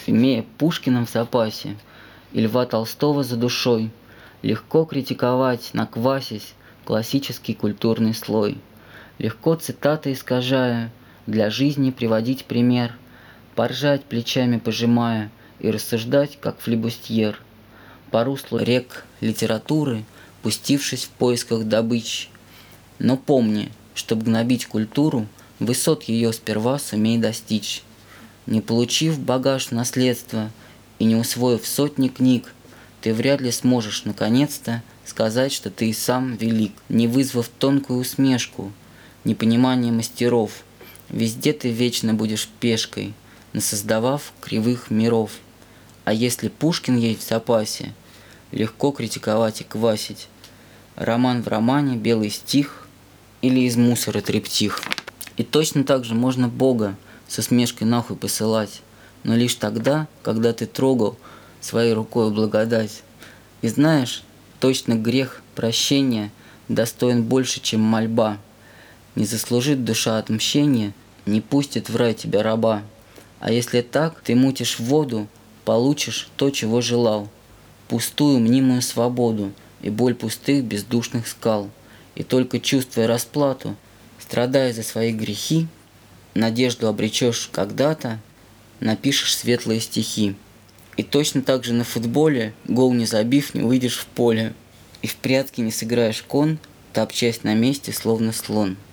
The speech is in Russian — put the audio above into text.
Имея Пушкина в запасе и Льва Толстого за душой, легко критиковать, наквасясь, классический культурный слой. Легко цитаты искажая, для жизни приводить пример, поржать плечами пожимая и рассуждать, как флибустьер. По руслу рек литературы, пустившись в поисках добычи. Но помни, чтоб гнобить культуру, высот ее сперва сумей достичь. Не получив багаж в наследство и не усвоив сотни книг, ты вряд ли сможешь наконец-то сказать, что ты и сам велик, не вызвав тонкую усмешку, непонимание мастеров. Везде ты вечно будешь пешкой, насоздавав кривых миров. А если Пушкин есть в запасе, легко критиковать и квасить. Роман в романе, белый стих или из мусора триптих. И точно так же можно Бога со смешкой нахуй посылать, но лишь тогда, когда ты трогал своей рукой благодать. И знаешь, точно грех прощения достоин больше, чем мольба. Не заслужит душа отмщения, не пустит в рай тебя раба. А если так, ты мутишь воду, получишь то, чего желал. Пустую мнимую свободу и боль пустых бездушных скал. И только чувствуя расплату, страдая за свои грехи, надежду обречешь когда-то, напишешь светлые стихи. И точно так же на футболе, гол не забив, не выйдешь в поле. И в прятки не сыграешь кон, топчась на месте, словно слон.